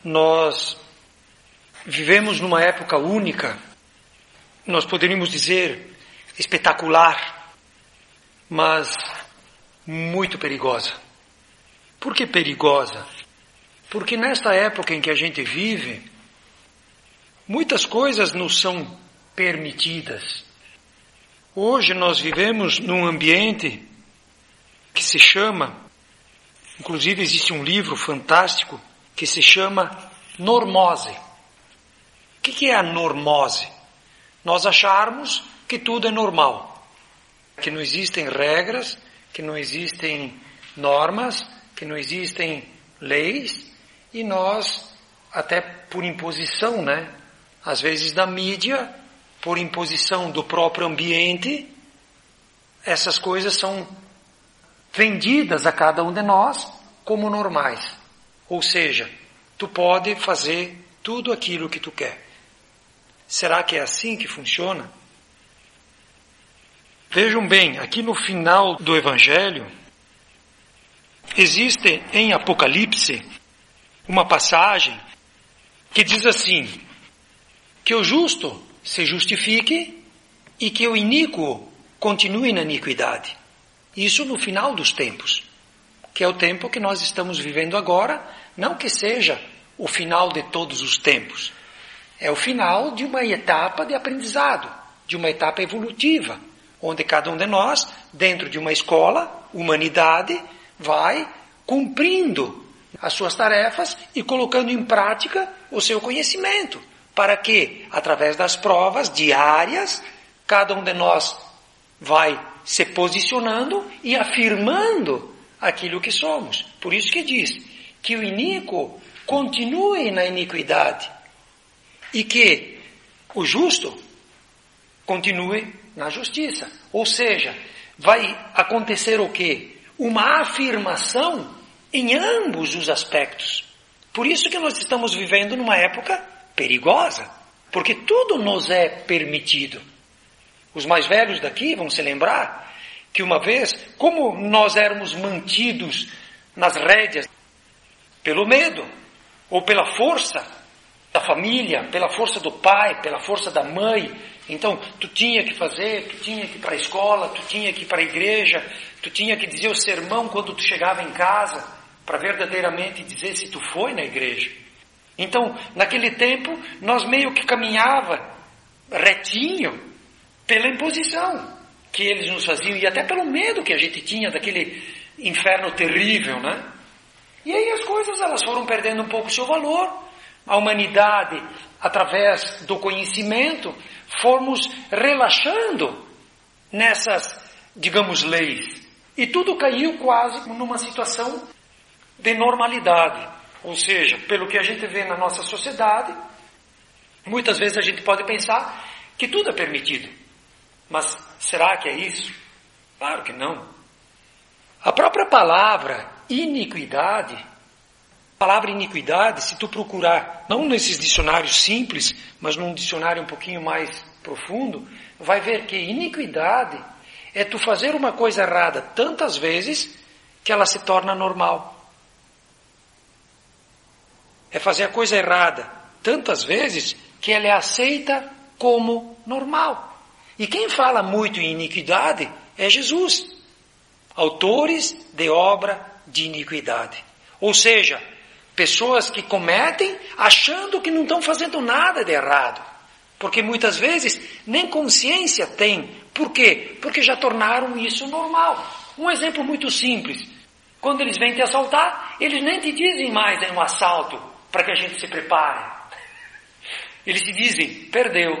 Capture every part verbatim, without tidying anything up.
Nós vivemos numa época única, nós poderíamos dizer espetacular, mas muito perigosa. Por que perigosa? Porque nesta época em que a gente vive, muitas coisas nos são permitidas. Hoje nós vivemos num ambiente que se chama, inclusive existe um livro fantástico que se chama normose. O que é a normose? Nós acharmos que tudo é normal, que não existem regras, que não existem normas, que não existem leis, e nós, até por imposição, né? Às vezes da mídia, por imposição do próprio ambiente, essas coisas são vendidas a cada um de nós como normais. Ou seja, tu pode fazer tudo aquilo que tu quer. Será que é assim que funciona? Vejam bem, aqui no final do Evangelho, existe em Apocalipse uma passagem que diz assim, que o justo se justifique e que o iníquo continue na iniquidade. Isso no final dos tempos, que é o tempo que nós estamos vivendo agora, não que seja o final de todos os tempos, é o final de uma etapa de aprendizado, de uma etapa evolutiva, onde cada um de nós, dentro de uma escola, humanidade, vai cumprindo as suas tarefas e colocando em prática o seu conhecimento, para que, através das provas diárias, cada um de nós vai se posicionando e afirmando aquilo que somos. Por isso que diz que o iníquo continue na iniquidade e que o justo continue na justiça. Ou seja, vai acontecer o quê? Uma afirmação em ambos os aspectos. Por isso que nós estamos vivendo numa época perigosa, porque tudo nos é permitido. Os mais velhos daqui vão se lembrar que uma vez, como nós éramos mantidos nas rédeas pelo medo, ou pela força da família, pela força do pai, pela força da mãe, então tu tinha que fazer, tu tinha que ir para a escola, tu tinha que ir para a igreja, tu tinha que dizer o sermão quando tu chegava em casa, para verdadeiramente dizer se tu foi na igreja. Então, naquele tempo, nós meio que caminhava retinho pela imposição que eles nos faziam e até pelo medo que a gente tinha daquele inferno terrível, né? E aí as coisas elas foram perdendo um pouco o seu valor. A humanidade, através do conhecimento, fomos relaxando nessas, digamos, leis. E tudo caiu quase numa situação de normalidade. Ou seja, pelo que a gente vê na nossa sociedade, muitas vezes a gente pode pensar que tudo é permitido. Mas será que é isso? Claro que não. A própria palavra iniquidade, a palavra iniquidade, se tu procurar, não nesses dicionários simples, mas num dicionário um pouquinho mais profundo, vai ver que iniquidade é tu fazer uma coisa errada tantas vezes que ela se torna normal. É fazer a coisa errada tantas vezes que ela é aceita como normal. E quem fala muito em iniquidade é Jesus. Autores de obra de iniquidade. Ou seja, pessoas que cometem achando que não estão fazendo nada de errado. Porque muitas vezes nem consciência têm. Por quê? Porque já tornaram isso normal. Um exemplo muito simples. Quando eles vêm te assaltar, eles nem te dizem mais é um assalto para que a gente se prepare. Eles te dizem, perdeu.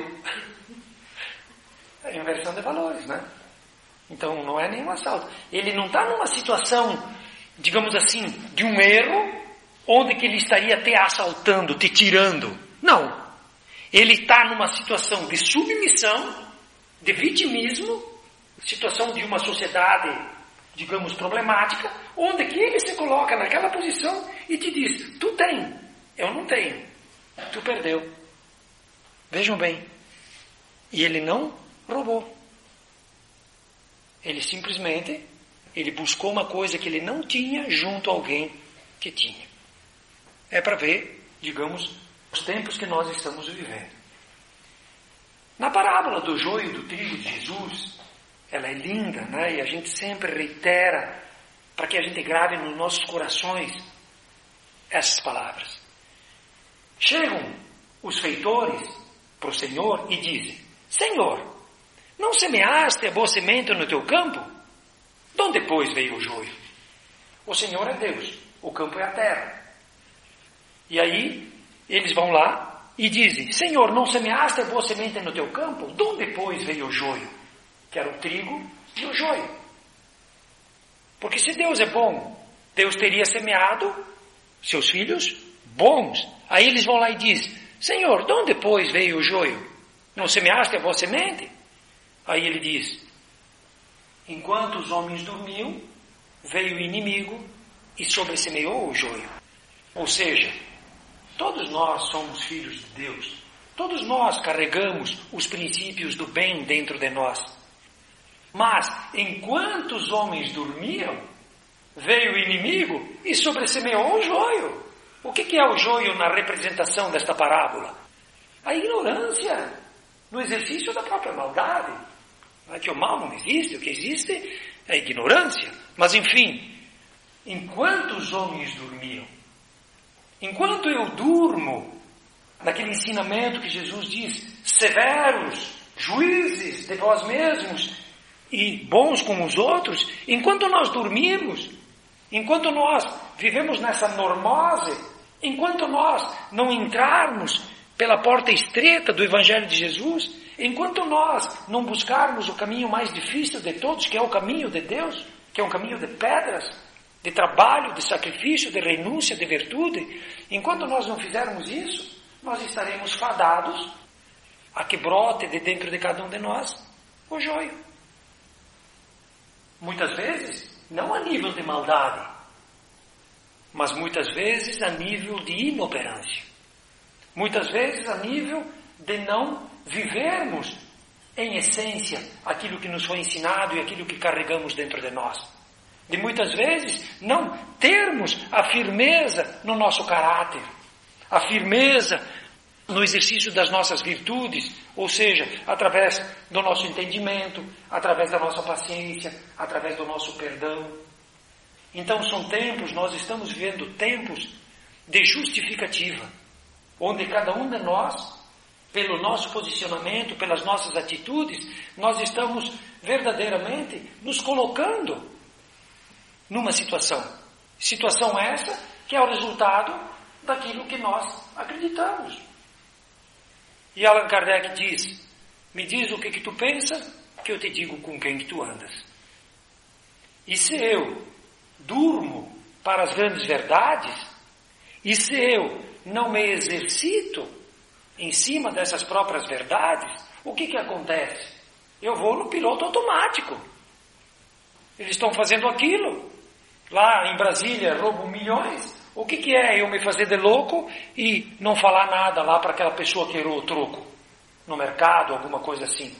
É inversão de valores, né? Então não é nenhum assalto. Ele não está numa situação, digamos assim, de um erro, onde que ele estaria te assaltando, te tirando. Não. Ele está numa situação de submissão, de vitimismo, situação de uma sociedade, digamos, problemática, onde que ele se coloca naquela posição e te diz, tu tem, eu não tenho, tu perdeu. Vejam bem, e ele não roubou. Ele simplesmente, ele buscou uma coisa que ele não tinha junto a alguém que tinha. É para ver digamos, os tempos que nós estamos vivendo. Na parábola do joio e do trigo de Jesus, ela é linda, né? E a gente sempre reitera para que a gente grave nos nossos corações essas palavras. Chegam os feitores para o Senhor e dizem: Senhor, não semeaste a boa semente no teu campo? De onde depois veio o joio? O Senhor é Deus, o campo é a terra. E aí eles vão lá e dizem: Senhor, não semeaste a boa semente no teu campo? De onde depois veio o joio? Que era o trigo e o joio. Porque se Deus é bom, Deus teria semeado seus filhos bons. Aí eles vão lá e dizem: Senhor, de onde depois veio o joio? Não semeaste a boa semente? Aí ele diz: enquanto os homens dormiam, veio o inimigo e sobressemeou o joio. Ou seja, todos nós somos filhos de Deus. Todos nós carregamos os princípios do bem dentro de nós. Mas, enquanto os homens dormiam, veio o inimigo e sobressemeou o joio. O que é o joio na representação desta parábola? A ignorância no exercício da própria maldade. Não é que o mal não existe, o que existe é a ignorância. Mas, enfim, enquanto os homens dormiam, enquanto eu durmo, naquele ensinamento que Jesus diz: severos, juízes de vós mesmos e bons com os outros, enquanto nós dormimos, enquanto nós vivemos nessa normose, enquanto nós não entrarmos pela porta estreita do Evangelho de Jesus, enquanto nós não buscarmos o caminho mais difícil de todos, que é o caminho de Deus, que é um caminho de pedras, de trabalho, de sacrifício, de renúncia, de virtude, enquanto nós não fizermos isso, nós estaremos fadados a que brote de dentro de cada um de nós o joio. Muitas vezes, não a nível de maldade, mas muitas vezes a nível de inoperância. Muitas vezes a nível de não vivermos, em essência, aquilo que nos foi ensinado e aquilo que carregamos dentro de nós. De muitas vezes não termos a firmeza no nosso caráter, a firmeza no exercício das nossas virtudes, ou seja, através do nosso entendimento, através da nossa paciência, através do nosso perdão. Então são tempos, nós estamos vivendo tempos de justificativa, onde cada um de nós, pelo nosso posicionamento, pelas nossas atitudes, nós estamos verdadeiramente nos colocando numa situação. Situação essa que é o resultado daquilo que nós acreditamos. E Allan Kardec diz: me diz o que que tu pensa, que eu te digo com quem que tu andas. E se eu durmo para as grandes verdades, e se eu não me exercito em cima dessas próprias verdades, o que que acontece? Eu vou no piloto automático. Eles estão fazendo aquilo. Lá em Brasília roubam milhões. O que que é eu me fazer de louco e não falar nada lá para aquela pessoa que errou o troco no mercado, alguma coisa assim?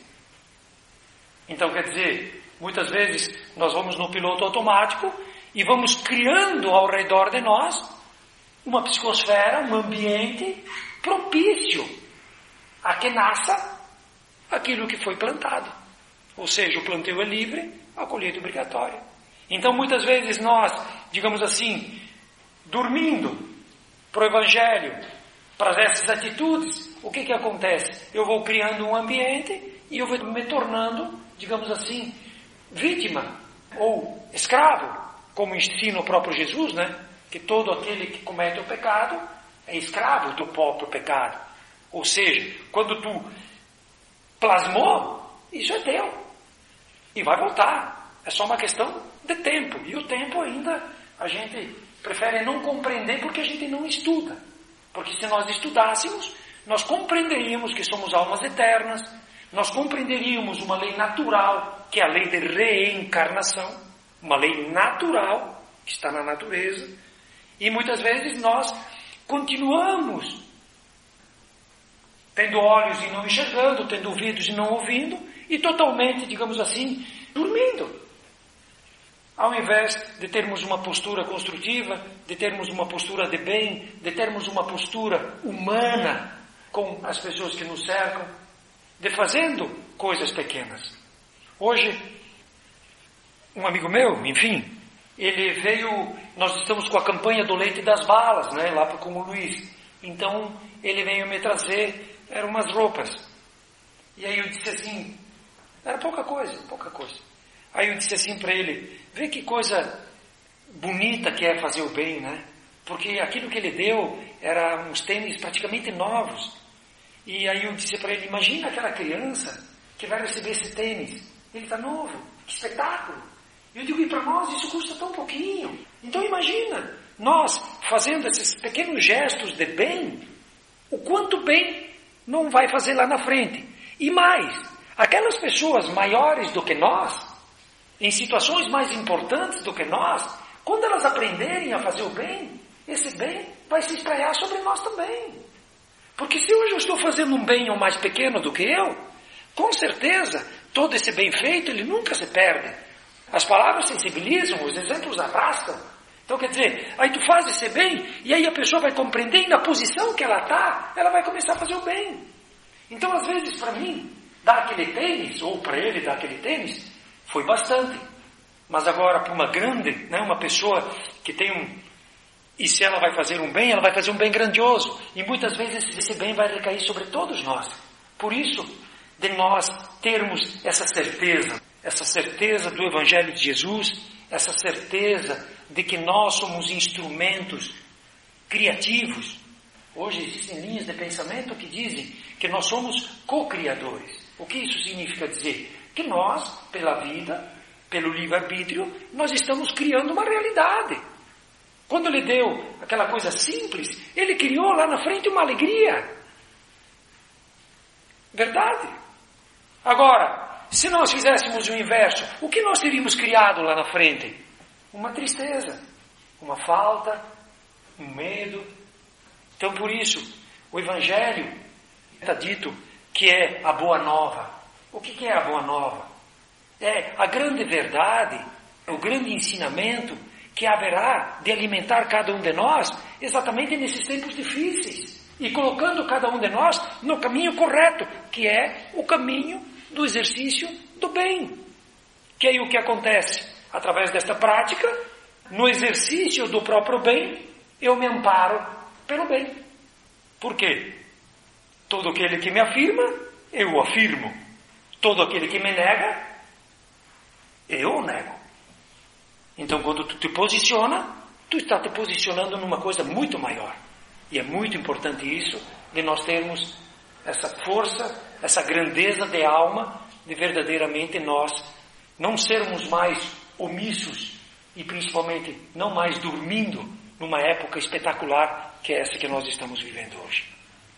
Então, quer dizer, muitas vezes nós vamos no piloto automático e vamos criando ao redor de nós uma psicosfera, um ambiente propício a que nasça aquilo que foi plantado. Ou seja, o plantio é livre, a colheita é obrigatória. Então, muitas vezes nós, digamos assim, dormindo para o Evangelho, para essas atitudes, o que que acontece? Eu vou criando um ambiente e eu vou me tornando, digamos assim, vítima ou escravo, como ensina o próprio Jesus, né? Que todo aquele que comete o pecado é escravo do próprio pecado. Ou seja, quando tu plasmou, isso é teu. E vai voltar. É só uma questão de tempo. E o tempo ainda a gente prefere não compreender porque a gente não estuda. Porque se nós estudássemos, nós compreenderíamos que somos almas eternas, nós compreenderíamos uma lei natural, que é a lei de reencarnação, uma lei natural, que está na natureza, e muitas vezes nós continuamos tendo olhos e não enxergando, tendo ouvidos e não ouvindo, e totalmente, digamos assim, dormindo. Ao invés de termos uma postura construtiva, de termos uma postura de bem, de termos uma postura humana com as pessoas que nos cercam, de fazendo coisas pequenas. Hoje, um amigo meu, enfim, ele veio, nós estamos com a campanha do leite e das balas, né, lá com o Luiz. Então, ele veio me trazer, eram umas roupas. E aí eu disse assim, era pouca coisa, pouca coisa. Aí eu disse assim para ele, vê que coisa bonita que é fazer o bem, né? Porque aquilo que ele deu era uns tênis praticamente novos. E aí eu disse para ele, imagina aquela criança que vai receber esse tênis. Ele está novo, que espetáculo. Eu digo, e para nós isso custa tão pouquinho. Então imagina, nós fazendo esses pequenos gestos de bem, o quanto bem não vai fazer lá na frente. E mais, aquelas pessoas maiores do que nós, em situações mais importantes do que nós, quando elas aprenderem a fazer o bem, esse bem vai se espraiar sobre nós também. Porque se hoje eu estou fazendo um bem ao mais pequeno do que eu, com certeza, todo esse bem feito, ele nunca se perde. As palavras sensibilizam, os exemplos arrastam. Então quer dizer, aí tu faz esse bem, e aí a pessoa vai compreender, e na posição que ela está, ela vai começar a fazer o bem. Então às vezes para mim, dar aquele tênis, ou para ele dar aquele tênis, foi bastante. Mas agora para uma grande, né, uma pessoa que tem um... E se ela vai fazer um bem, ela vai fazer um bem grandioso. E muitas vezes esse bem vai recair sobre todos nós. Por isso, de nós termos essa certeza, essa certeza do Evangelho de Jesus, essa certeza de que nós somos instrumentos criativos. Hoje existem linhas de pensamento que dizem que nós somos co-criadores. O que isso significa dizer? Que nós, pela vida, pelo livre-arbítrio, nós estamos criando uma realidade. Quando ele deu aquela coisa simples, ele criou lá na frente uma alegria. Verdade? Agora, se nós fizéssemos o inverso, o que nós teríamos criado lá na frente? Uma tristeza, uma falta, um medo. Então, por isso, o Evangelho está dito que é a boa nova. O que é a boa nova? É a grande verdade, o grande ensinamento que haverá de alimentar cada um de nós exatamente nesses tempos difíceis e colocando cada um de nós no caminho correto, que é o caminho do exercício do bem. Que aí o que acontece? Através desta prática, no exercício do próprio bem, eu me amparo pelo bem. Por quê? Todo aquele que me afirma, eu o afirmo. Todo aquele que me nega, eu o nego. Então, quando tu te posiciona, tu está te posicionando numa coisa muito maior. E é muito importante isso, de nós termos essa força, essa grandeza de alma, de verdadeiramente nós não sermos mais omissos e principalmente não mais dormindo numa época espetacular que é essa que nós estamos vivendo hoje.